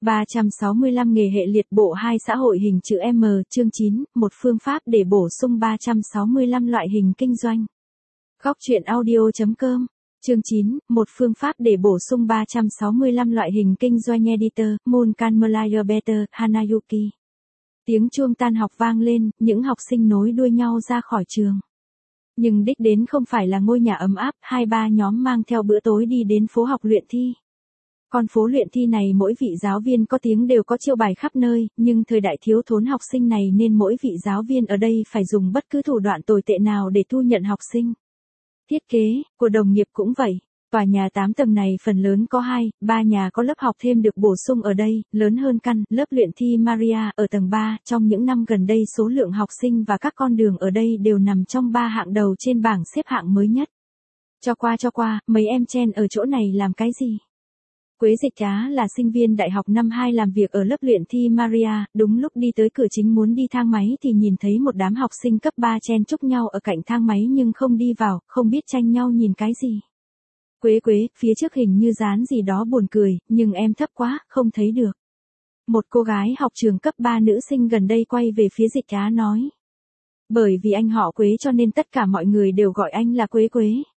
365 nghề hệ liệt bộ 2 xã hội hình chữ M, chương 9, một phương pháp để bổ sung 365 loại hình kinh doanh. Góc truyện audio.com, chương 9, một phương pháp để bổ sung 365 loại hình kinh doanh. Editor, Mulkan Melayer Better, Hanayuki. Tiếng chuông tan học vang lên, những học sinh nối đuôi nhau ra khỏi trường. Nhưng đích đến không phải là ngôi nhà ấm áp, 2-3 nhóm mang theo bữa tối đi đến phố học luyện thi. Con phố luyện thi này mỗi vị giáo viên có tiếng đều có chiêu bài khắp nơi, nhưng thời đại thiếu thốn học sinh này nên mỗi vị giáo viên ở đây phải dùng bất cứ thủ đoạn tồi tệ nào để thu nhận học sinh. Thiết kế của đồng nghiệp cũng vậy. Tòa nhà 8 tầng này phần lớn có 2-3 nhà có lớp học thêm được bổ sung ở đây, lớn hơn căn lớp luyện thi Maria ở tầng 3. Trong những năm gần đây số lượng học sinh và các con đường ở đây đều nằm trong 3 hạng đầu trên bảng xếp hạng mới nhất. Cho qua, mấy em chen ở chỗ này làm cái gì? Quế Dịch Trá là sinh viên đại học năm 2 làm việc ở lớp luyện thi Maria, đúng lúc đi tới cửa chính muốn đi thang máy thì nhìn thấy một đám học sinh cấp 3 chen chúc nhau ở cạnh thang máy nhưng không đi vào, không biết tranh nhau nhìn cái gì. Quế, phía trước hình như dán gì đó buồn cười, nhưng em thấp quá, không thấy được. Một cô gái học trường cấp 3 nữ sinh gần đây quay về phía Dịch Trá nói. Bởi vì anh họ Quế cho nên tất cả mọi người đều gọi anh là Quế.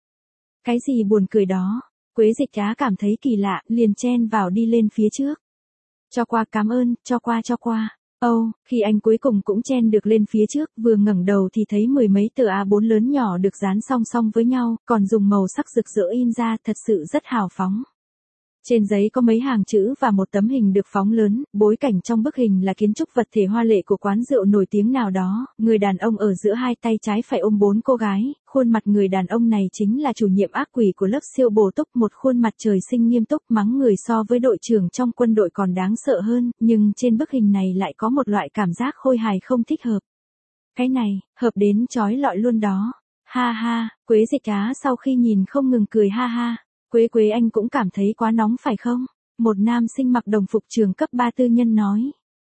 Cái gì buồn cười đó? Quế Dịch Trá cảm thấy kỳ lạ, liền chen vào đi lên phía trước. Cho qua, cảm ơn, cho qua. Khi anh cuối cùng cũng chen được lên phía trước, vừa ngẩng đầu thì thấy 10 mấy tờ A4 lớn nhỏ được dán song song với nhau, còn dùng màu sắc rực rỡ in ra, thật sự rất hào phóng. Trên giấy có mấy hàng chữ và một tấm hình được phóng lớn, bối cảnh trong bức hình là kiến trúc vật thể hoa lệ của quán rượu nổi tiếng nào đó, người đàn ông ở giữa hai tay trái phải ôm 4 cô gái, khuôn mặt người đàn ông này chính là chủ nhiệm ác quỷ của lớp siêu bổ túc, một khuôn mặt trời sinh nghiêm túc mắng người so với đội trưởng trong quân đội còn đáng sợ hơn, nhưng trên bức hình này lại có một loại cảm giác khôi hài không thích hợp. Cái này, hợp đến chói lọi luôn đó. Ha, Quế Dịch Trá sau khi nhìn không ngừng cười ha. Quế anh cũng cảm thấy quá nóng phải không? Một nam sinh mặc đồng phục trường cấp 3 tư nhân nói.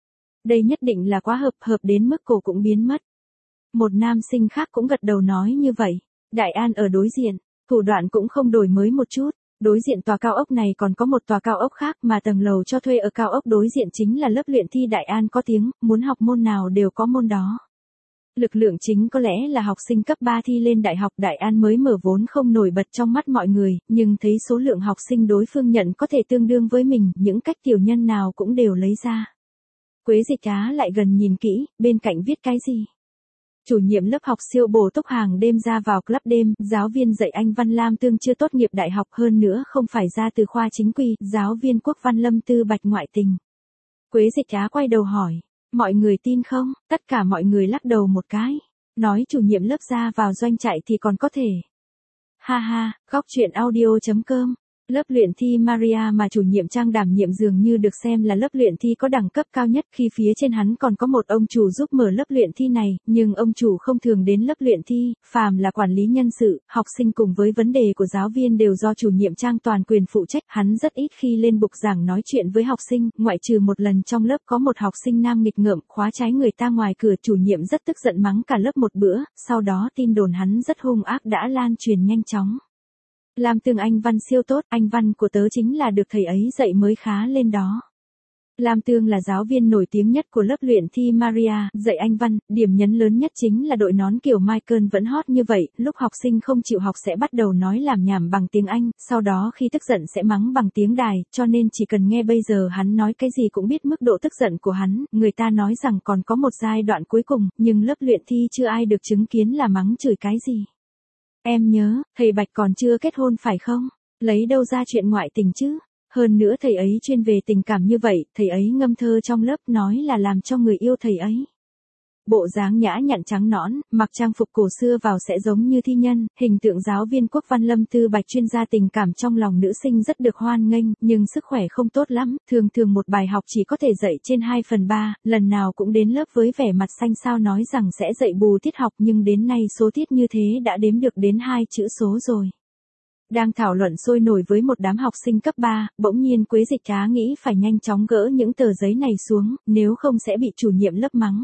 Đây nhất định là quá hợp đến mức cổ cũng biến mất. Một nam sinh khác cũng gật đầu nói như vậy. Đại An ở đối diện, thủ đoạn cũng không đổi mới một chút. Đối diện tòa cao ốc này còn có một tòa cao ốc khác mà tầng lầu cho thuê ở cao ốc đối diện chính là lớp luyện thi Đại An có tiếng, muốn học môn nào đều có môn đó. Lực lượng chính có lẽ là học sinh cấp 3 thi lên đại học Đại An mới mở vốn không nổi bật trong mắt mọi người, nhưng thấy số lượng học sinh đối phương nhận có thể tương đương với mình, những cách tiểu nhân nào cũng đều lấy ra. Quế Dịch Trá lại gần nhìn kỹ, bên cạnh viết cái gì? Chủ nhiệm lớp học siêu bổ túc hàng đêm ra vào club đêm, giáo viên dạy Anh văn Lam Tương chưa tốt nghiệp đại học hơn nữa không phải ra từ khoa chính quy, giáo viên Quốc văn Lâm Tư Bạch ngoại tình. Quế Dịch Trá quay đầu hỏi. Mọi người tin không? Tất cả mọi người lắc đầu một cái. Nói chủ nhiệm lớp ra vào doanh trại thì còn có thể. Ha, góc truyện audio.com. Lớp luyện thi Maria mà chủ nhiệm Trang đảm nhiệm dường như được xem là lớp luyện thi có đẳng cấp cao nhất khi phía trên hắn còn có một ông chủ giúp mở lớp luyện thi này, nhưng ông chủ không thường đến lớp luyện thi, phàm là quản lý nhân sự, học sinh cùng với vấn đề của giáo viên đều do chủ nhiệm Trang toàn quyền phụ trách, hắn rất ít khi lên bục giảng nói chuyện với học sinh, ngoại trừ một lần trong lớp có một học sinh nam nghịch ngợm khóa trái người ta ngoài cửa, chủ nhiệm rất tức giận mắng cả lớp một bữa, sau đó tin đồn hắn rất hung ác đã lan truyền nhanh chóng. Lam Tương Anh văn siêu tốt, Anh văn của tớ chính là được thầy ấy dạy mới khá lên đó. Lam Tương là giáo viên nổi tiếng nhất của lớp luyện thi Maria, dạy Anh văn, điểm nhấn lớn nhất chính là đội nón kiểu Michael vẫn hot như vậy, lúc học sinh không chịu học sẽ bắt đầu nói làm nhảm bằng tiếng Anh, sau đó khi tức giận sẽ mắng bằng tiếng Đài, cho nên chỉ cần nghe bây giờ hắn nói cái gì cũng biết mức độ tức giận của hắn, người ta nói rằng còn có một giai đoạn cuối cùng, nhưng lớp luyện thi chưa ai được chứng kiến là mắng chửi cái gì. Em nhớ, thầy Bạch còn chưa kết hôn phải không? Lấy đâu ra chuyện ngoại tình chứ? Hơn nữa thầy ấy chuyên về tình cảm như vậy, thầy ấy ngâm thơ trong lớp nói là làm cho người yêu thầy ấy. Bộ dáng nhã nhặn trắng nõn, mặc trang phục cổ xưa vào sẽ giống như thi nhân, hình tượng giáo viên Quốc văn Lâm Tư Bạch chuyên gia tình cảm trong lòng nữ sinh rất được hoan nghênh, nhưng sức khỏe không tốt lắm, thường một bài học chỉ có thể dạy trên 2/3, lần nào cũng đến lớp với vẻ mặt xanh xao nói rằng sẽ dạy bù tiết học nhưng đến nay số tiết như thế đã đếm được đến 2 chữ số rồi. Đang thảo luận sôi nổi với một đám học sinh cấp 3, bỗng nhiên Quế Dịch Trá nghĩ phải nhanh chóng gỡ những tờ giấy này xuống, nếu không sẽ bị chủ nhiệm lớp mắng.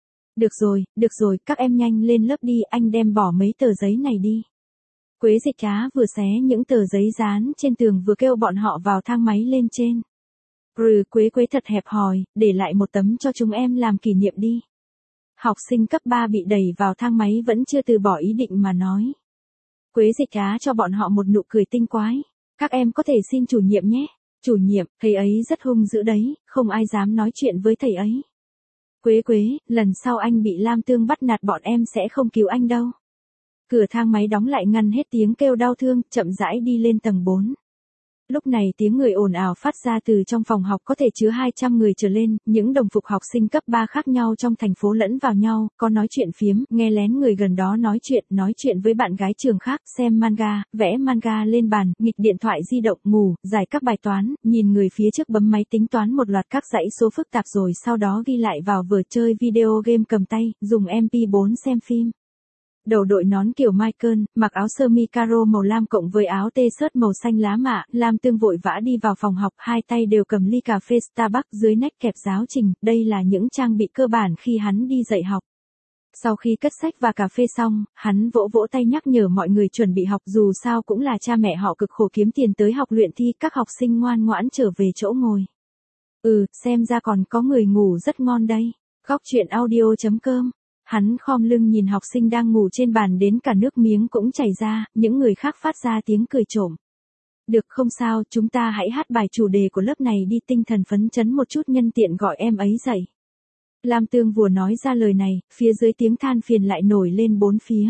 Được rồi, các em nhanh lên lớp đi, anh đem bỏ mấy tờ giấy này đi. Quế Dịch Trá vừa xé những tờ giấy dán trên tường vừa kêu bọn họ vào thang máy lên trên. Quế Quế thật hẹp hòi, để lại một tấm cho chúng em làm kỷ niệm đi. Học sinh cấp 3 bị đẩy vào thang máy vẫn chưa từ bỏ ý định mà nói. Quế Dịch Á cho bọn họ một nụ cười tinh quái. Các em có thể xin chủ nhiệm nhé. Chủ nhiệm, thầy ấy rất hung dữ đấy, không ai dám nói chuyện với thầy ấy. Quế Quế, lần sau anh bị Lam Tương bắt nạt bọn em sẽ không cứu anh đâu. Cửa thang máy đóng lại ngăn hết tiếng kêu đau thương, chậm rãi đi lên tầng 4. Lúc này tiếng người ồn ào phát ra từ trong phòng học có thể chứa 200 người trở lên, những đồng phục học sinh cấp 3 khác nhau trong thành phố lẫn vào nhau, có nói chuyện phiếm, nghe lén người gần đó nói chuyện với bạn gái trường khác, xem manga, vẽ manga lên bàn, nghịch điện thoại di động, ngủ, giải các bài toán, nhìn người phía trước bấm máy tính toán một loạt các dãy số phức tạp rồi sau đó ghi lại vào vở chơi video game cầm tay, dùng MP4 xem phim. Đầu đội nón kiểu Michael, mặc áo sơ mi caro màu lam cộng với áo t-shirt màu xanh lá mạ, Lam Tương vội vã đi vào phòng học, hai tay đều cầm ly cà phê Starbucks dưới nách kẹp giáo trình, đây là những trang bị cơ bản khi hắn đi dạy học. Sau khi cất sách và cà phê xong, hắn vỗ vỗ tay nhắc nhở mọi người chuẩn bị học dù sao cũng là cha mẹ họ cực khổ kiếm tiền tới học luyện thi, các học sinh ngoan ngoãn trở về chỗ ngồi. Xem ra còn có người ngủ rất ngon đây. Góc truyện audio.com. Hắn khom lưng nhìn học sinh đang ngủ trên bàn đến cả nước miếng cũng chảy ra, những người khác phát ra tiếng cười trộm. Được không sao, chúng ta hãy hát bài chủ đề của lớp này đi, tinh thần phấn chấn một chút nhân tiện gọi em ấy dậy. Lam Tương vừa nói ra lời này, phía dưới tiếng than phiền lại nổi lên bốn phía.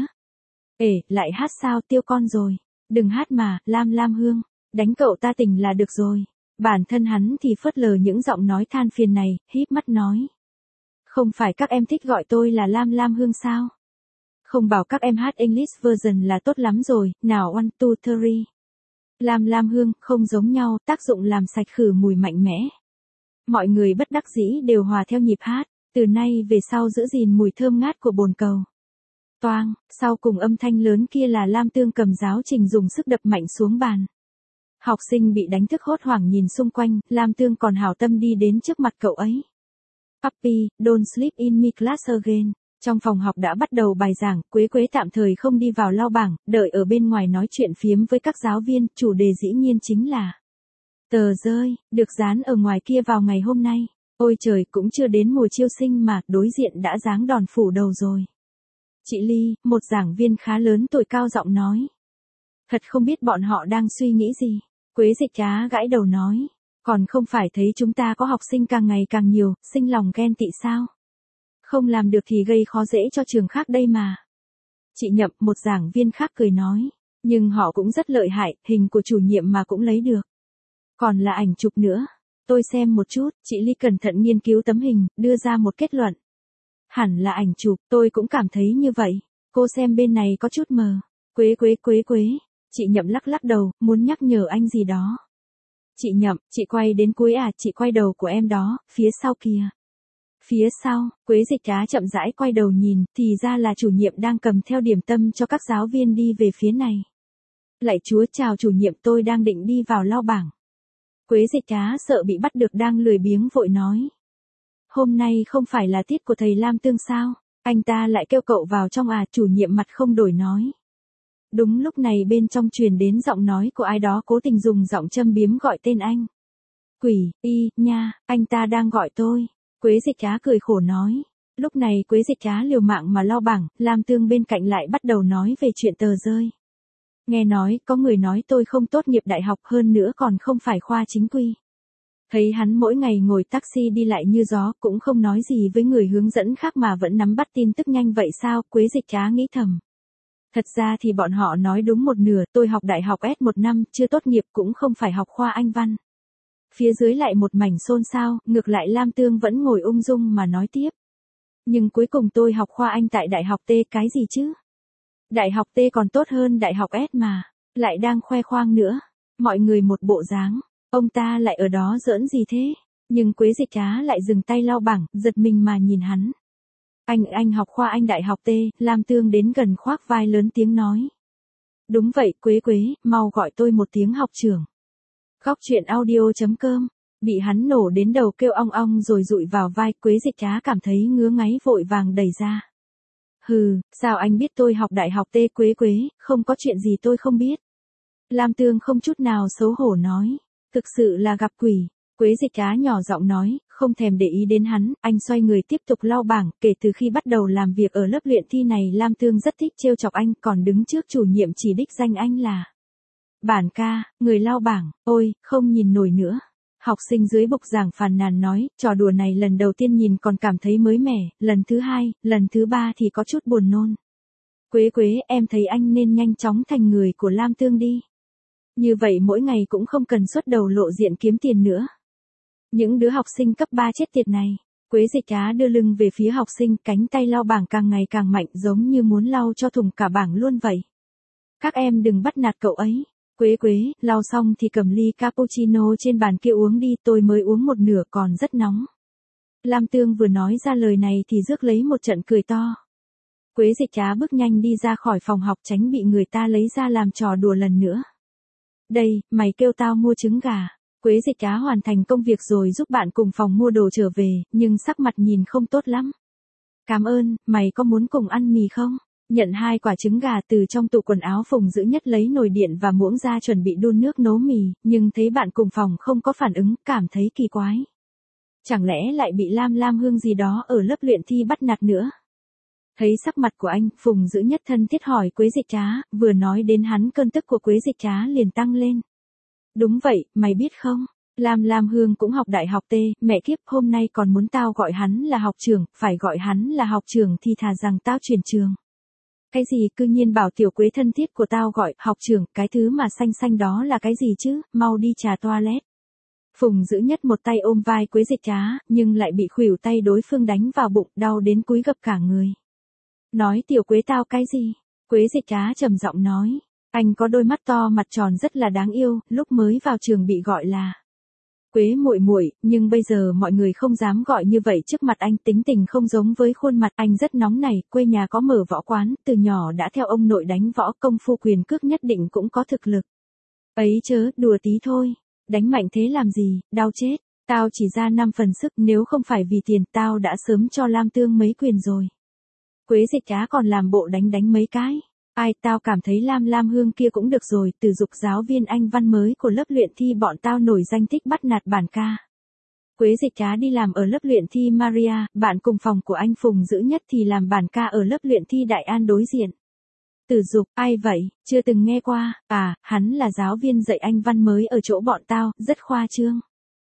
Lại hát sao, tiêu con rồi. Đừng hát mà, Lam Hương. Đánh cậu ta tỉnh là được rồi. Bản thân hắn thì phớt lờ những giọng nói than phiền này, híp mắt nói. Không phải các em thích gọi tôi là Lam Hương sao? Không bảo các em hát English version là tốt lắm rồi, nào 1, 2, 3. Lam Hương, không giống nhau, tác dụng làm sạch khử mùi mạnh mẽ. Mọi người bất đắc dĩ đều hòa theo nhịp hát, từ nay về sau giữ gìn mùi thơm ngát của bồn cầu. Toang, sau cùng âm thanh lớn kia là Lam Tương cầm giáo trình dùng sức đập mạnh xuống bàn. Học sinh bị đánh thức hốt hoảng nhìn xung quanh, Lam Tương còn hảo tâm đi đến trước mặt cậu ấy. Puppy, don't sleep in my class again. Trong phòng học đã bắt đầu bài giảng, Quế Quế tạm thời không đi vào lau bảng, đợi ở bên ngoài nói chuyện phiếm với các giáo viên, chủ đề dĩ nhiên chính là tờ rơi, được dán ở ngoài kia vào ngày hôm nay. Ôi trời, cũng chưa đến mùa chiêu sinh mà, đối diện đã giáng đòn phủ đầu rồi. Chị Ly, một giảng viên khá lớn tuổi cao giọng nói. Thật không biết bọn họ đang suy nghĩ gì. Quế Dịch Á gãi đầu nói. Còn không phải thấy chúng ta có học sinh càng ngày càng nhiều, sinh lòng ghen tị sao? Không làm được thì gây khó dễ cho trường khác đây mà. Chị Nhậm, một giảng viên khác cười nói. Nhưng họ cũng rất lợi hại, hình của chủ nhiệm mà cũng lấy được. Còn là ảnh chụp nữa. Tôi xem một chút, chị Ly cẩn thận nghiên cứu tấm hình, đưa ra một kết luận. Hẳn là ảnh chụp, tôi cũng cảm thấy như vậy. Cô xem bên này có chút mờ. Quế. Chị Nhậm lắc đầu, muốn nhắc nhở anh gì đó. Chị Nhậm, chị quay đến cuối à, chị quay đầu của em đó, phía sau kìa. Phía sau, Quế Dịch Á chậm rãi quay đầu nhìn, thì ra là chủ nhiệm đang cầm theo điểm tâm cho các giáo viên đi về phía này. Lạy Chúa, chào chủ nhiệm, tôi đang định đi vào lau bảng. Quế Dịch Á sợ bị bắt được đang lười biếng vội nói. Hôm nay không phải là tiết của thầy Lam Tương sao, anh ta lại kêu cậu vào trong à, chủ nhiệm mặt không đổi nói. Đúng lúc này bên trong truyền đến giọng nói của ai đó cố tình dùng giọng châm biếm gọi tên anh. Quỷ, nha, anh ta đang gọi tôi. Quế Dịch Á cười khổ nói. Lúc này Quế Dịch Á liều mạng mà lau bảng, Lam Tương bên cạnh lại bắt đầu nói về chuyện tờ rơi. Nghe nói, có người nói tôi không tốt nghiệp đại học hơn nữa còn không phải khoa chính quy. Thấy hắn mỗi ngày ngồi taxi đi lại như gió, cũng không nói gì với người hướng dẫn khác mà vẫn nắm bắt tin tức nhanh vậy sao, Quế Dịch Á nghĩ thầm. Thật ra thì bọn họ nói đúng một nửa, tôi học đại học S1 năm, chưa tốt nghiệp cũng không phải học khoa Anh văn. Phía dưới lại một mảnh xôn xao, ngược lại Lam Tương vẫn ngồi ung dung mà nói tiếp. Nhưng cuối cùng tôi học khoa Anh tại đại học T, cái gì chứ? Đại học T còn tốt hơn đại học S mà, lại đang khoe khoang nữa. Mọi người một bộ dáng, ông ta lại ở đó giỡn gì thế? Nhưng Quế Dịch Á lại dừng tay lau bảng, giật mình mà nhìn hắn. Anh học khoa Anh đại học T, Lam Tương đến gần khoác vai lớn tiếng nói. Đúng vậy, Quế, mau gọi tôi một tiếng học trưởng. Góc truyện audio.com, bị hắn nổ đến đầu kêu ong ong rồi dụi vào vai, Quế Dịch Á cảm thấy ngứa ngáy vội vàng đẩy ra. Hừ, sao anh biết tôi học đại học T, Quế, không có chuyện gì tôi không biết. Lam Tương không chút nào xấu hổ nói, thực sự là gặp quỷ. Quế Dịch Á nhỏ giọng nói, không thèm để ý đến hắn, anh xoay người tiếp tục lau bảng, kể từ khi bắt đầu làm việc ở lớp luyện thi này Lam Tương rất thích trêu chọc anh, còn đứng trước chủ nhiệm chỉ đích danh anh là Bản ca, người lau bảng, ôi, không nhìn nổi nữa. Học sinh dưới bục giảng phàn nàn nói, trò đùa này lần đầu tiên nhìn còn cảm thấy mới mẻ, lần thứ hai, lần thứ ba thì có chút buồn nôn. Quế Quế, em thấy anh nên nhanh chóng thành người của Lam Tương đi. Như vậy mỗi ngày cũng không cần xuất đầu lộ diện kiếm tiền nữa. Những đứa học sinh cấp 3 chết tiệt này. Quế Dịch Á đưa lưng về phía học sinh, cánh tay lau bảng càng ngày càng mạnh giống như muốn lau cho thùng cả bảng luôn vậy. Các em đừng bắt nạt cậu ấy. Quế Quế, lau xong thì cầm ly cappuccino trên bàn kia uống đi, tôi mới uống một nửa còn rất nóng. Lam Tương vừa nói ra lời này thì rước lấy một trận cười to. Quế Dịch Á bước nhanh đi ra khỏi phòng học tránh bị người ta lấy ra làm trò đùa lần nữa. Đây, mày kêu tao mua trứng gà. Quế Dịch Á hoàn thành công việc rồi giúp bạn cùng phòng mua đồ trở về, nhưng sắc mặt nhìn không tốt lắm. Cảm ơn, mày có muốn cùng ăn mì không? Nhận 2 quả trứng gà từ trong tủ quần áo, Phùng Dữ Nhất lấy nồi điện và muỗng ra chuẩn bị đun nước nấu mì, nhưng thấy bạn cùng phòng không có phản ứng, cảm thấy kỳ quái. Chẳng lẽ lại bị Lam Hương gì đó ở lớp luyện thi bắt nạt nữa? Thấy sắc mặt của anh, Phùng Dữ Nhất thân thiết hỏi Quế Dịch Á, vừa nói đến hắn cơn tức của Quế Dịch Á liền tăng lên. Đúng vậy, mày biết không? Lam Hương cũng học đại học T, mẹ kiếp, hôm nay còn muốn tao gọi hắn là học trưởng, phải gọi hắn là học trưởng thì thà rằng tao chuyển trường. Cái gì, cư nhiên bảo tiểu Quế thân thiết của tao gọi học trưởng, cái thứ mà xanh xanh đó là cái gì chứ, mau đi trà toilet. Phùng Dữ Nhất một tay ôm vai Quế Dịch Á, nhưng lại bị khuỷu tay đối phương đánh vào bụng, đau đến cúi gập cả người. Nói tiểu Quế tao cái gì? Quế Dịch Á trầm giọng nói. Anh có đôi mắt to mặt tròn rất là đáng yêu, lúc mới vào trường bị gọi là Quế muội muội, nhưng bây giờ mọi người không dám gọi như vậy trước mặt anh, tính tình không giống với khuôn mặt, anh rất nóng nảy, quê nhà có mở võ quán, từ nhỏ đã theo ông nội đánh võ, công phu quyền cước nhất định cũng có thực lực. Ấy chớ, đùa tí thôi, đánh mạnh thế làm gì, đau chết, tao chỉ ra 5 phần sức, nếu không phải vì tiền, tao đã sớm cho Lam Tương mấy quyền rồi. Quế Dịch Á còn làm bộ đánh mấy cái. Ai, tao cảm thấy Lam Hương kia cũng được rồi, từ dục giáo viên Anh văn mới của lớp luyện thi bọn tao nổi danh thích bắt nạt bản ca. Quế Dịch Á đi làm ở lớp luyện thi Maria, bạn cùng phòng của anh Phùng Dữ Nhất thì làm bản ca ở lớp luyện thi Đại An đối diện. Từ dục, ai vậy, chưa từng nghe qua, à, hắn là giáo viên dạy Anh văn mới ở chỗ bọn tao, rất khoa trương.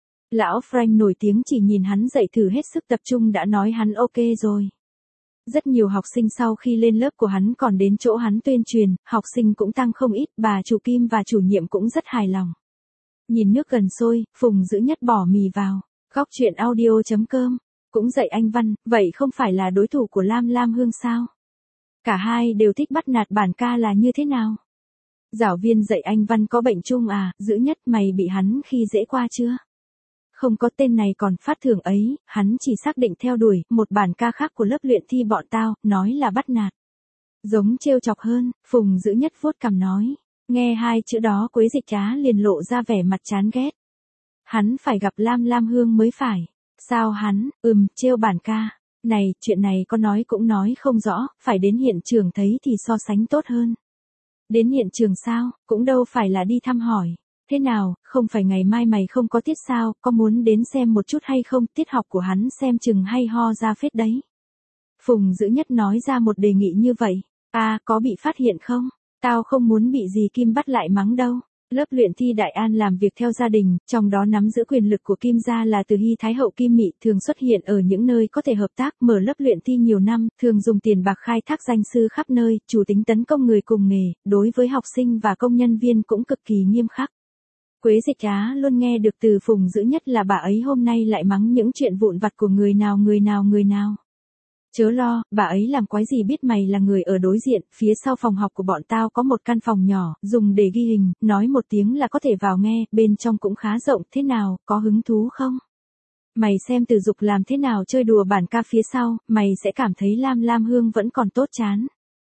Lão Frank nổi tiếng chỉ nhìn hắn dạy thử hết sức tập trung đã nói hắn ok rồi. Rất nhiều học sinh sau khi lên lớp của hắn còn đến chỗ hắn tuyên truyền, học sinh cũng tăng không ít, bà chủ Kim và chủ nhiệm cũng rất hài lòng. Nhìn nước gần sôi, Phùng Dữ Nhất bỏ mì vào. Góc truyện audio.com. Cũng dạy Anh văn, vậy không phải là đối thủ của Lam Hương sao? Cả hai đều thích bắt nạt bản ca là như thế nào? Giáo viên dạy Anh văn có bệnh chung à, Dữ Nhất mày bị hắn khi dễ qua chưa? Không có, tên này còn phát thưởng ấy, hắn chỉ xác định theo đuổi một bản ca khác của lớp luyện thi bọn tao, nói là bắt nạt. Giống trêu chọc hơn, Phùng Dữ Nhất vuốt cằm nói. Nghe 2 chữ đó Quế Dịch Á liền lộ ra vẻ mặt chán ghét. Hắn phải gặp Lam Hương mới phải. Sao hắn, trêu bản ca. Này, chuyện này có nói cũng nói không rõ, phải đến hiện trường thấy thì so sánh tốt hơn. Đến hiện trường sao, cũng đâu phải là đi thăm hỏi. Thế nào, không phải ngày mai mày không có tiết sao, có muốn đến xem một chút hay không, tiết học của hắn xem chừng hay ho ra phết đấy. Phùng Dữ Nhất nói ra một đề nghị như vậy. À, có bị phát hiện không? Tao không muốn bị dì Kim bắt lại mắng đâu. Lớp luyện thi Đại An làm việc theo gia đình, trong đó nắm giữ quyền lực của Kim gia là Từ Hy Thái hậu Kim Mị, thường xuất hiện ở những nơi có thể hợp tác, mở lớp luyện thi nhiều năm, thường dùng tiền bạc khai thác danh sư khắp nơi, chủ tính tấn công người cùng nghề, đối với học sinh và công nhân viên cũng cực kỳ nghiêm khắc. Quế Dịch Á luôn nghe được từ Phùng Dữ Nhất là bà ấy hôm nay lại mắng những chuyện vụn vặt của người nào. Chớ lo, bà ấy làm quái gì biết mày là người ở đối diện, phía sau phòng học của bọn tao có một căn phòng nhỏ, dùng để ghi hình, nói một tiếng là có thể vào nghe, bên trong cũng khá rộng, thế nào, có hứng thú không? Mày xem Từ Dục làm thế nào chơi đùa bản ca phía sau, mày sẽ cảm thấy Lam Hương vẫn còn tốt chán.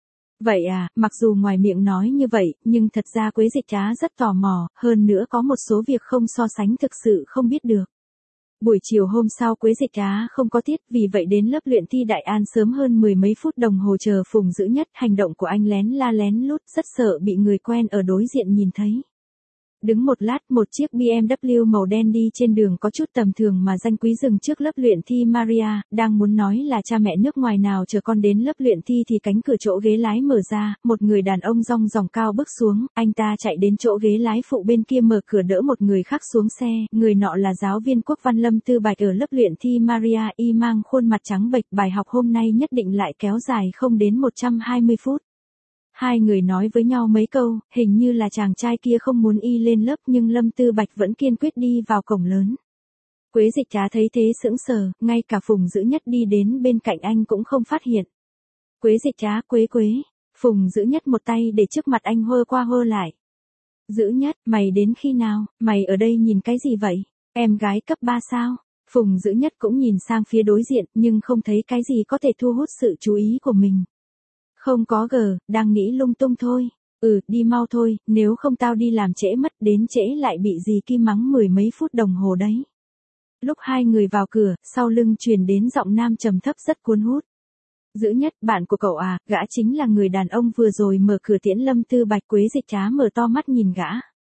Vậy à, mặc dù ngoài miệng nói như vậy, nhưng thật ra Quế Dịch Á rất tò mò, hơn nữa có một số việc không so sánh thực sự không biết được. Buổi chiều hôm sau Quế Dịch Á không có tiết, vì vậy đến lớp luyện thi Đại An sớm hơn 10 mấy phút đồng hồ chờ Phùng Dữ Nhất, hành động của anh lén la lén lút, rất sợ bị người quen ở đối diện nhìn thấy. Đứng một lát, một chiếc BMW màu đen đi trên đường có chút tầm thường mà danh quý dừng trước lớp luyện thi Maria, đang muốn nói là cha mẹ nước ngoài nào chờ con đến lớp luyện thi thì cánh cửa chỗ ghế lái mở ra, một người đàn ông rong ròng cao bước xuống, anh ta chạy đến chỗ ghế lái phụ bên kia mở cửa đỡ một người khác xuống xe, người nọ là giáo viên Quốc văn Lâm Tư Bạch ở lớp luyện thi Maria, y mang khuôn mặt trắng bệch, bài học hôm nay nhất định lại kéo dài không đến 120 phút. Hai người nói với nhau mấy câu, hình như là chàng trai kia không muốn y lên lớp nhưng Lâm Tư Bạch vẫn kiên quyết đi vào cổng lớn. Quế Dịch Trá thấy thế sững sờ, ngay cả Phùng Dữ Nhất đi đến bên cạnh anh cũng không phát hiện. Quế Dịch Trá, Quế, Phùng Dữ Nhất một tay để trước mặt anh hơ qua hơ lại. Dữ Nhất, mày đến khi nào, mày ở đây nhìn cái gì vậy, em gái cấp 3 sao? Phùng Dữ Nhất cũng nhìn sang phía đối diện nhưng không thấy cái gì có thể thu hút sự chú ý của mình. Không có gờ, đang nghĩ lung tung thôi. Đi mau thôi, nếu không tao đi làm trễ mất, đến trễ lại bị dì Kim mắng 10 mấy phút đồng hồ đấy. Lúc hai người vào cửa, sau lưng truyền đến giọng nam trầm thấp rất cuốn hút. Dữ Nhất, bạn của cậu à, gã chính là người đàn ông vừa rồi mở cửa tiễn Lâm Tư Bạch. Quế Dịch Trá mở to mắt nhìn gã.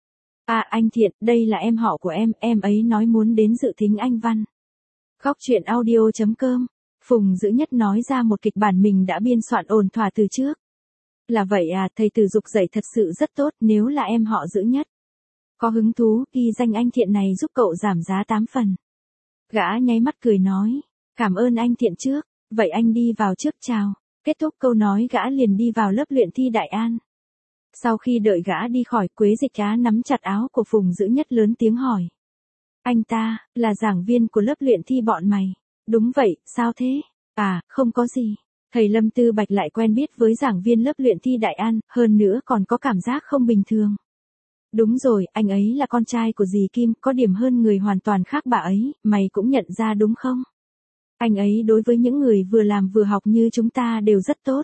À, anh Thiện, đây là em họ của em ấy nói muốn đến dự thính anh Văn. Góc truyện audio.com. Phùng Dữ Nhất nói ra một kịch bản mình đã biên soạn ổn thỏa từ trước. Là vậy à, thầy Từ Dục dạy thật sự rất tốt, nếu là em họ Dữ Nhất có hứng thú, ghi danh anh Thiện này giúp cậu giảm giá 8 phần. Gã nháy mắt cười nói, cảm ơn anh Thiện trước, vậy anh đi vào trước chào. Kết thúc câu nói gã liền đi vào lớp luyện thi Đại An. Sau khi đợi gã đi khỏi, Quế Dịch Trá nắm chặt áo của Phùng Dữ Nhất lớn tiếng hỏi. Anh ta, là giảng viên của lớp luyện thi bọn mày. Đúng vậy, sao thế? À, không có gì. Thầy Lâm Tư Bạch lại quen biết với giảng viên lớp luyện thi Đại An, hơn nữa còn có cảm giác không bình thường. Đúng rồi, anh ấy là con trai của dì Kim, có điểm hơn người hoàn toàn khác bà ấy, mày cũng nhận ra đúng không? Anh ấy đối với những người vừa làm vừa học như chúng ta đều rất tốt.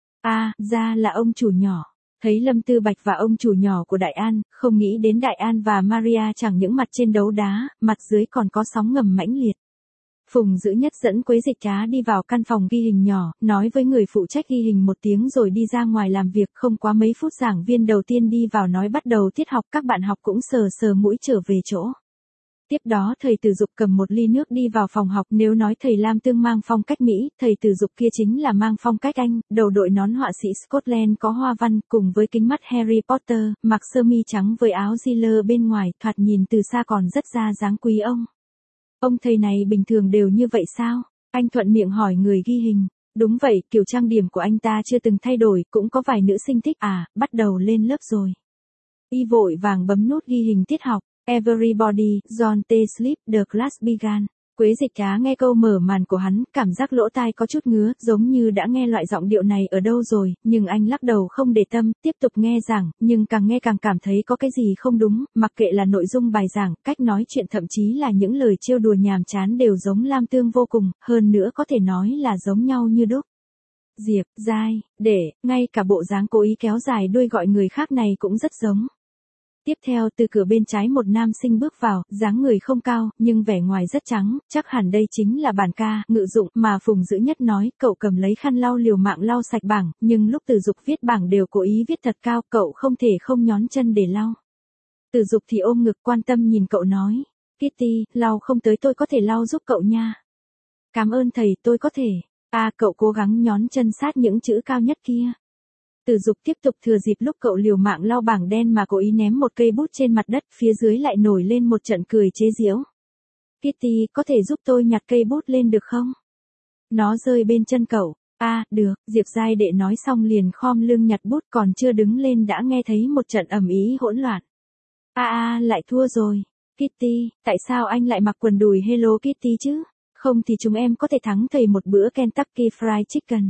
À, ra là ông chủ nhỏ. Thấy Lâm Tư Bạch và ông chủ nhỏ của Đại An, không nghĩ đến Đại An và Maria chẳng những mặt trên đấu đá, mặt dưới còn có sóng ngầm mãnh liệt. Phùng Dữ Nhất dẫn Quế Dịch Trá đi vào căn phòng ghi hình nhỏ, nói với người phụ trách ghi hình một tiếng rồi đi ra ngoài làm việc. Không quá mấy phút giảng viên đầu tiên đi vào nói bắt đầu tiết học, các bạn học cũng sờ sờ mũi trở về chỗ. Tiếp đó thầy Từ Dục cầm một ly nước đi vào phòng học. Nếu nói thầy Lam Tương mang phong cách Mỹ, thầy Từ Dục kia chính là mang phong cách Anh, đầu đội nón họa sĩ Scotland có hoa văn, cùng với kính mắt Harry Potter, mặc sơ mi trắng với áo Giller bên ngoài, thoạt nhìn từ xa còn rất ra dáng quý ông. Ông thầy này bình thường đều như vậy sao? Anh thuận miệng hỏi người ghi hình. Đúng vậy, kiểu trang điểm của anh ta chưa từng thay đổi, cũng có vài nữ sinh thích à, bắt đầu lên lớp rồi. Y vội vàng bấm nút ghi hình tiết học. Everybody, John T. Sleep, the class began. Quế Dịch Trá nghe câu mở màn của hắn, cảm giác lỗ tai có chút ngứa, giống như đã nghe loại giọng điệu này ở đâu rồi, nhưng anh lắc đầu không để tâm, tiếp tục nghe giảng, nhưng càng nghe càng cảm thấy có cái gì không đúng, mặc kệ là nội dung bài giảng, cách nói chuyện thậm chí là những lời trêu đùa nhàm chán đều giống Lam Tương vô cùng, hơn nữa có thể nói là giống nhau như đúc. Diệp, Giai, Để, ngay cả bộ dáng cố ý kéo dài đuôi gọi người khác này cũng rất giống. Tiếp theo từ cửa bên trái một nam sinh bước vào, dáng người không cao, nhưng vẻ ngoài rất trắng, chắc hẳn đây chính là bản ca, ngự dụng, mà Phùng Dữ Nhất nói, cậu cầm lấy khăn lau liều mạng lau sạch bảng, nhưng lúc Từ Dục viết bảng đều cố ý viết thật cao, cậu không thể không nhón chân để lau. Từ Dục thì ôm ngực quan tâm nhìn cậu nói, Kitty, lau không tới tôi có thể lau giúp cậu nha. Cảm ơn thầy, tôi có thể. À, cậu cố gắng nhón chân sát những chữ cao nhất kia. Từ Dục tiếp tục thừa dịp lúc cậu liều mạng lau bảng đen mà cố ý ném một cây bút trên mặt đất, phía dưới lại nổi lên một trận cười chế giễu. Kitty, có thể giúp tôi nhặt cây bút lên được không? Nó rơi bên chân cậu. À, được, Diệp Giai Đệ nói xong liền khom lưng nhặt bút, còn chưa đứng lên đã nghe thấy một trận ầm ĩ hỗn loạn. Lại thua rồi. Kitty, tại sao anh lại mặc quần đùi Hello Kitty chứ? Không thì chúng em có thể thắng thầy một bữa Kentucky Fried Chicken.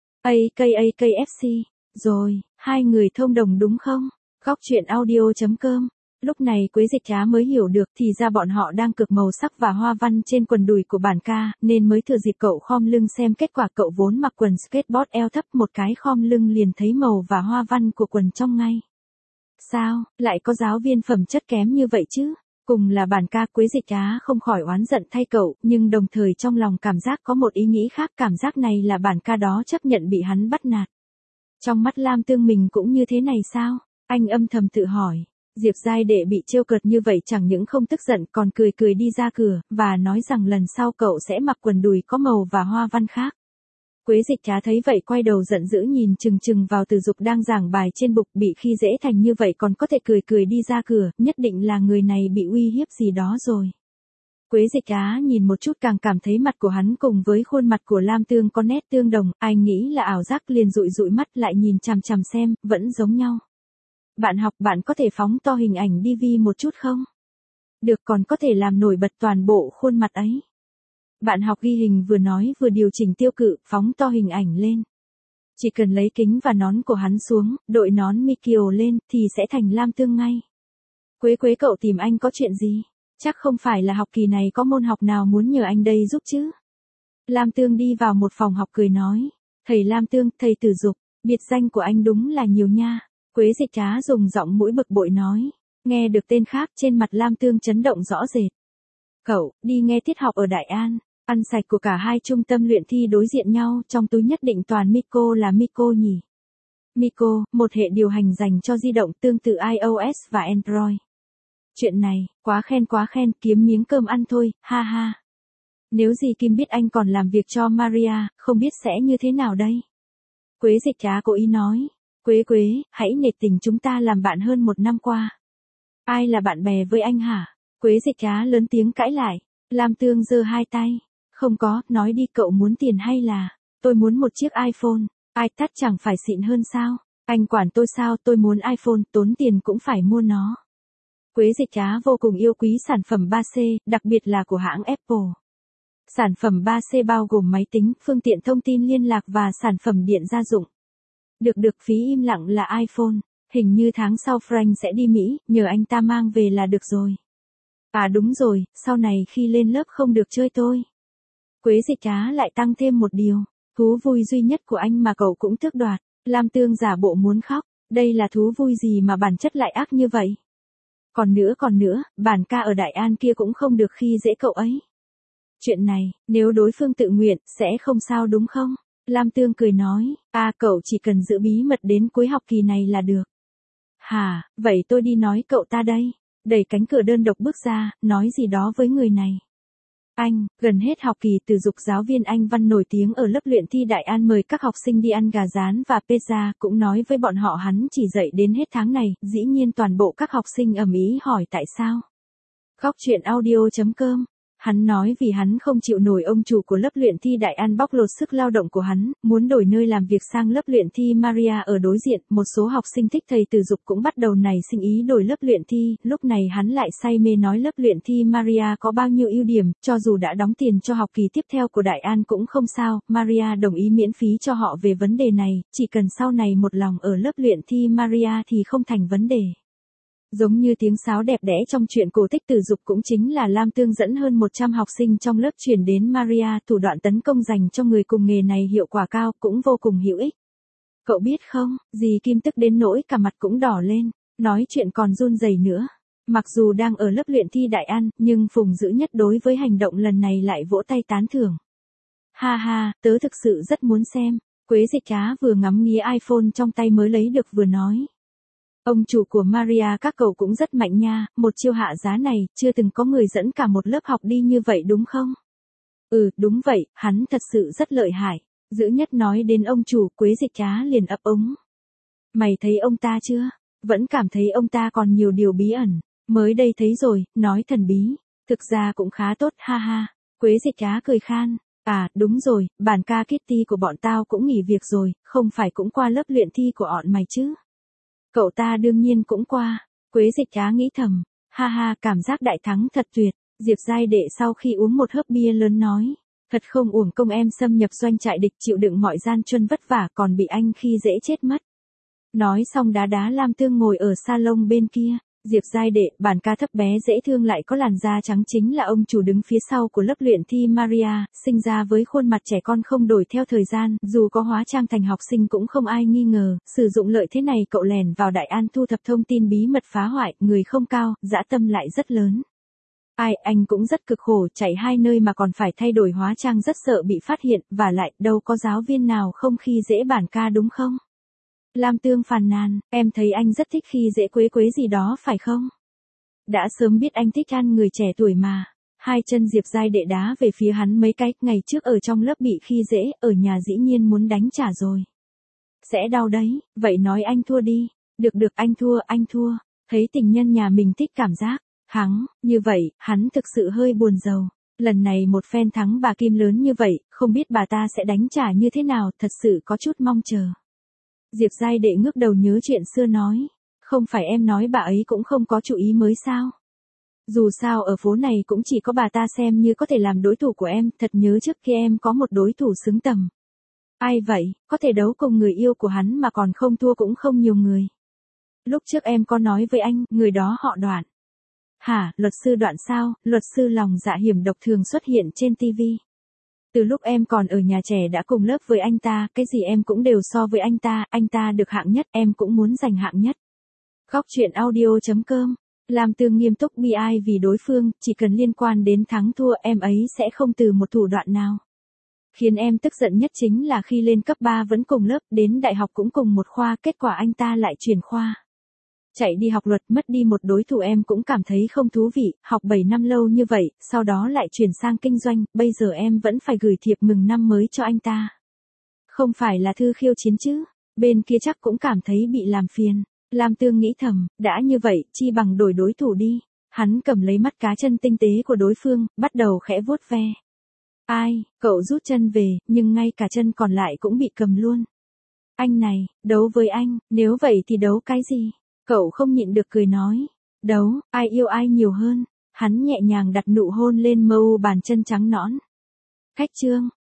AKFC. Rồi, hai người thông đồng đúng không? Góc truyện audio.com. Lúc này Quế Dịch Trá mới hiểu được thì ra bọn họ đang cực màu sắc và hoa văn trên quần đùi của bản ca, nên mới thừa dịp cậu khom lưng xem kết quả. Cậu vốn mặc quần skateboard eo thấp, một cái khom lưng liền thấy màu và hoa văn của quần trong ngay. Sao, lại có giáo viên phẩm chất kém như vậy chứ? Cùng là bản ca, Quế Dịch Trá không khỏi oán giận thay cậu, nhưng đồng thời trong lòng cảm giác có một ý nghĩ khác, cảm giác này là bản ca đó chấp nhận bị hắn bắt nạt. Trong mắt Lam Tương mình cũng như thế này sao? Anh âm thầm tự hỏi. Diệp Giai Đệ bị trêu cợt như vậy chẳng những không tức giận còn cười cười đi ra cửa, và nói rằng lần sau cậu sẽ mặc quần đùi có màu và hoa văn khác. Quế Dịch Trá thấy vậy quay đầu giận dữ nhìn chừng chừng vào Từ Dục đang giảng bài trên bục, bị khi dễ thành như vậy còn có thể cười cười đi ra cửa, nhất định là người này bị uy hiếp gì đó rồi. Quế Dịch Trá nhìn một chút càng cảm thấy mặt của hắn cùng với khuôn mặt của Lam Tương có nét tương đồng, anh nghĩ là ảo giác liền dụi dụi mắt lại nhìn chằm chằm xem, vẫn giống nhau. Bạn học, bạn có thể phóng to hình ảnh DV một chút không? Được, còn có thể làm nổi bật toàn bộ khuôn mặt ấy. Bạn học ghi hình vừa nói vừa điều chỉnh tiêu cự, phóng to hình ảnh lên. Chỉ cần lấy kính và nón của hắn xuống, đội nón Mikio lên, thì sẽ thành Lam Tương ngay. Quế Quế, cậu tìm anh có chuyện gì? Chắc không phải là học kỳ này có môn học nào muốn nhờ anh đây giúp chứ? Lam Tương đi vào một phòng học cười nói. Thầy Lam Tương, thầy Từ Dục, biệt danh của anh đúng là nhiều nha. Quế Dịch Trá dùng giọng mũi bực bội nói. Nghe được tên khác trên mặt Lam Tương chấn động rõ rệt. Cậu, đi nghe tiết học ở Đại An. Ăn sạch của cả hai trung tâm luyện thi đối diện nhau, trong túi nhất định toàn Mico là Mico nhỉ. Mico, một hệ điều hành dành cho di động tương tự iOS và Android. Chuyện này, quá khen, kiếm miếng cơm ăn thôi, ha ha. Nếu gì Kim biết anh còn làm việc cho Maria, không biết sẽ như thế nào đây? Quế Dịch Trá cố ý nói. Quế Quế, hãy nể tình chúng ta làm bạn hơn 1 năm qua. Ai là bạn bè với anh hả? Quế Dịch Trá lớn tiếng cãi lại. Lam Tương giơ hai tay. Không có, nói đi, cậu muốn tiền hay là? Tôi muốn một chiếc iPhone. iTouch chẳng phải xịn hơn sao? Anh quản tôi sao? Tôi muốn iPhone, tốn tiền cũng phải mua nó. Quế Dịch Trá vô cùng yêu quý sản phẩm 3C, đặc biệt là của hãng Apple. Sản phẩm 3C bao gồm máy tính, phương tiện thông tin liên lạc và sản phẩm điện gia dụng. Được phí im lặng là iPhone. Hình như tháng sau Frank sẽ đi Mỹ, nhờ anh ta mang về là được rồi. À đúng rồi, sau này khi lên lớp không được chơi tôi. Quế Dịch Trá lại tăng thêm một điều. Thú vui duy nhất của anh mà cậu cũng tước đoạt. Lam Tương giả bộ muốn khóc. Đây là thú vui gì mà bản chất lại ác như vậy? Còn nữa, bản ca ở Đại An kia cũng không được khi dễ cậu ấy. Chuyện này, nếu đối phương tự nguyện, sẽ không sao đúng không? Lam Tương cười nói, cậu chỉ cần giữ bí mật đến cuối học kỳ này là được. Hả, vậy tôi đi nói cậu ta đây. Đẩy cánh cửa đơn độc bước ra, nói gì đó với người này. Anh, gần hết học kỳ Từ Dục giáo viên Anh văn nổi tiếng ở lớp luyện thi Đại An mời các học sinh đi ăn gà rán và pizza, cũng nói với bọn họ hắn chỉ dạy đến hết tháng này, dĩ nhiên toàn bộ các học sinh ầm ĩ hỏi tại sao. Góc truyện audio.com. Hắn nói vì hắn không chịu nổi ông chủ của lớp luyện thi Đại An bóc lột sức lao động của hắn, muốn đổi nơi làm việc sang lớp luyện thi Maria ở đối diện, một số học sinh thích thầy Từ Dục cũng bắt đầu nảy sinh ý đổi lớp luyện thi, lúc này hắn lại say mê nói lớp luyện thi Maria có bao nhiêu ưu điểm, cho dù đã đóng tiền cho học kỳ tiếp theo của Đại An cũng không sao, Maria đồng ý miễn phí cho họ về vấn đề này, chỉ cần sau này một lòng ở lớp luyện thi Maria thì không thành vấn đề. Giống như tiếng sáo đẹp đẽ trong truyện cổ tích Từ Dục cũng chính là Lam Tương dẫn hơn 100 học sinh trong lớp chuyển đến Maria, thủ đoạn tấn công dành cho người cùng nghề này hiệu quả cao, cũng vô cùng hữu ích. Cậu biết không, dì Kim tức đến nỗi cả mặt cũng đỏ lên, nói chuyện còn run rẩy nữa. Mặc dù đang ở lớp luyện thi Đại An, nhưng Phùng Dữ Nhất đối với hành động lần này lại vỗ tay tán thưởng. Ha ha, tớ thực sự rất muốn xem. Quế Dịch Trá vừa ngắm nghía iPhone trong tay mới lấy được vừa nói. Ông chủ của Maria các cậu cũng rất mạnh nha, một chiêu hạ giá này, chưa từng có người dẫn cả một lớp học đi như vậy đúng không? Ừ, đúng vậy, hắn thật sự rất lợi hại. Dữ Nhất nói đến ông chủ, Quế Dịch Trá liền ấp úng. Mày thấy ông ta chưa? Vẫn cảm thấy ông ta còn nhiều điều bí ẩn. Mới đây thấy rồi, nói thần bí. Thực ra cũng khá tốt, ha ha. Quế Dịch Trá cười khan. À, đúng rồi, bản ca Kitty của bọn tao cũng nghỉ việc rồi, không phải cũng qua lớp luyện thi của bọn mày chứ? Cậu ta đương nhiên cũng qua. Quế Dịch Trá nghĩ thầm. Ha ha, cảm giác đại thắng thật tuyệt. Diệp Giai Đệ sau khi uống một hớp bia lớn nói. Thật không uổng công em xâm nhập doanh trại địch chịu đựng mọi gian truân vất vả còn bị anh khi dễ chết mất. Nói xong đá Lam Tương ngồi ở salon bên kia. Diệp Giai Đệ, bản ca thấp bé dễ thương lại có làn da trắng chính là ông chủ đứng phía sau của lớp luyện thi Maria, sinh ra với khuôn mặt trẻ con không đổi theo thời gian, dù có hóa trang thành học sinh cũng không ai nghi ngờ, sử dụng lợi thế này cậu lèn vào Đại An thu thập thông tin bí mật phá hoại, người không cao, dã tâm lại rất lớn. Anh cũng rất cực khổ, chạy 2 nơi mà còn phải thay đổi hóa trang rất sợ bị phát hiện, và lại, đâu có giáo viên nào không khi dễ bản ca đúng không? Lam Tương phàn nàn, em thấy anh rất thích khi dễ quấy quấy gì đó phải không? Đã sớm biết anh thích ăn người trẻ tuổi mà. Hai chân Diệp Giai Đệ đá về phía hắn mấy cái, ngày trước ở trong lớp bị khi dễ, ở nhà dĩ nhiên muốn đánh trả rồi. Sẽ đau đấy, vậy nói anh thua đi. Được anh thua. Thấy tình nhân nhà mình thích cảm giác, như vậy, hắn thực sự hơi buồn rầu. Lần này một phen thắng bà Kim lớn như vậy, không biết bà ta sẽ đánh trả như thế nào, thật sự có chút mong chờ. Diệp Giai Đệ ngước đầu nhớ chuyện xưa nói, không phải em nói bà ấy cũng không có chủ ý mới sao? Dù sao ở phố này cũng chỉ có bà ta xem như có thể làm đối thủ của em, thật nhớ trước kia em có một đối thủ xứng tầm. Ai vậy, có thể đấu cùng người yêu của hắn mà còn không thua cũng không nhiều người. Lúc trước em có nói với anh, người đó họ Đoạn. Hả, luật sư Đoạn sao? Luật sư lòng dạ hiểm độc thường xuất hiện trên TV. Từ lúc em còn ở nhà trẻ đã cùng lớp với anh ta, cái gì em cũng đều so với anh ta được hạng nhất, em cũng muốn giành hạng nhất. Góc truyện audio.com. Lam Tương nghiêm túc bi ai vì đối phương, chỉ cần liên quan đến thắng thua em ấy sẽ không từ một thủ đoạn nào. Khiến em tức giận nhất chính là khi lên cấp 3 vẫn cùng lớp, đến đại học cũng cùng một khoa, kết quả anh ta lại chuyển khoa. Chạy đi học luật, mất đi một đối thủ em cũng cảm thấy không thú vị, học 7 năm lâu như vậy, sau đó lại chuyển sang kinh doanh, bây giờ em vẫn phải gửi thiệp mừng năm mới cho anh ta. Không phải là thư khiêu chiến chứ, bên kia chắc cũng cảm thấy bị làm phiền. Lam Tương nghĩ thầm, đã như vậy, chi bằng đổi đối thủ đi. Hắn cầm lấy mắt cá chân tinh tế của đối phương, bắt đầu khẽ vuốt ve. Ai, cậu rút chân về, nhưng ngay cả chân còn lại cũng bị cầm luôn. Anh này, đấu với anh, nếu vậy thì đấu cái gì? Cậu không nhịn được cười nói. Đấu, ai yêu ai nhiều hơn. Hắn nhẹ nhàng đặt nụ hôn lên mâu bàn chân trắng nõn. Khách trương,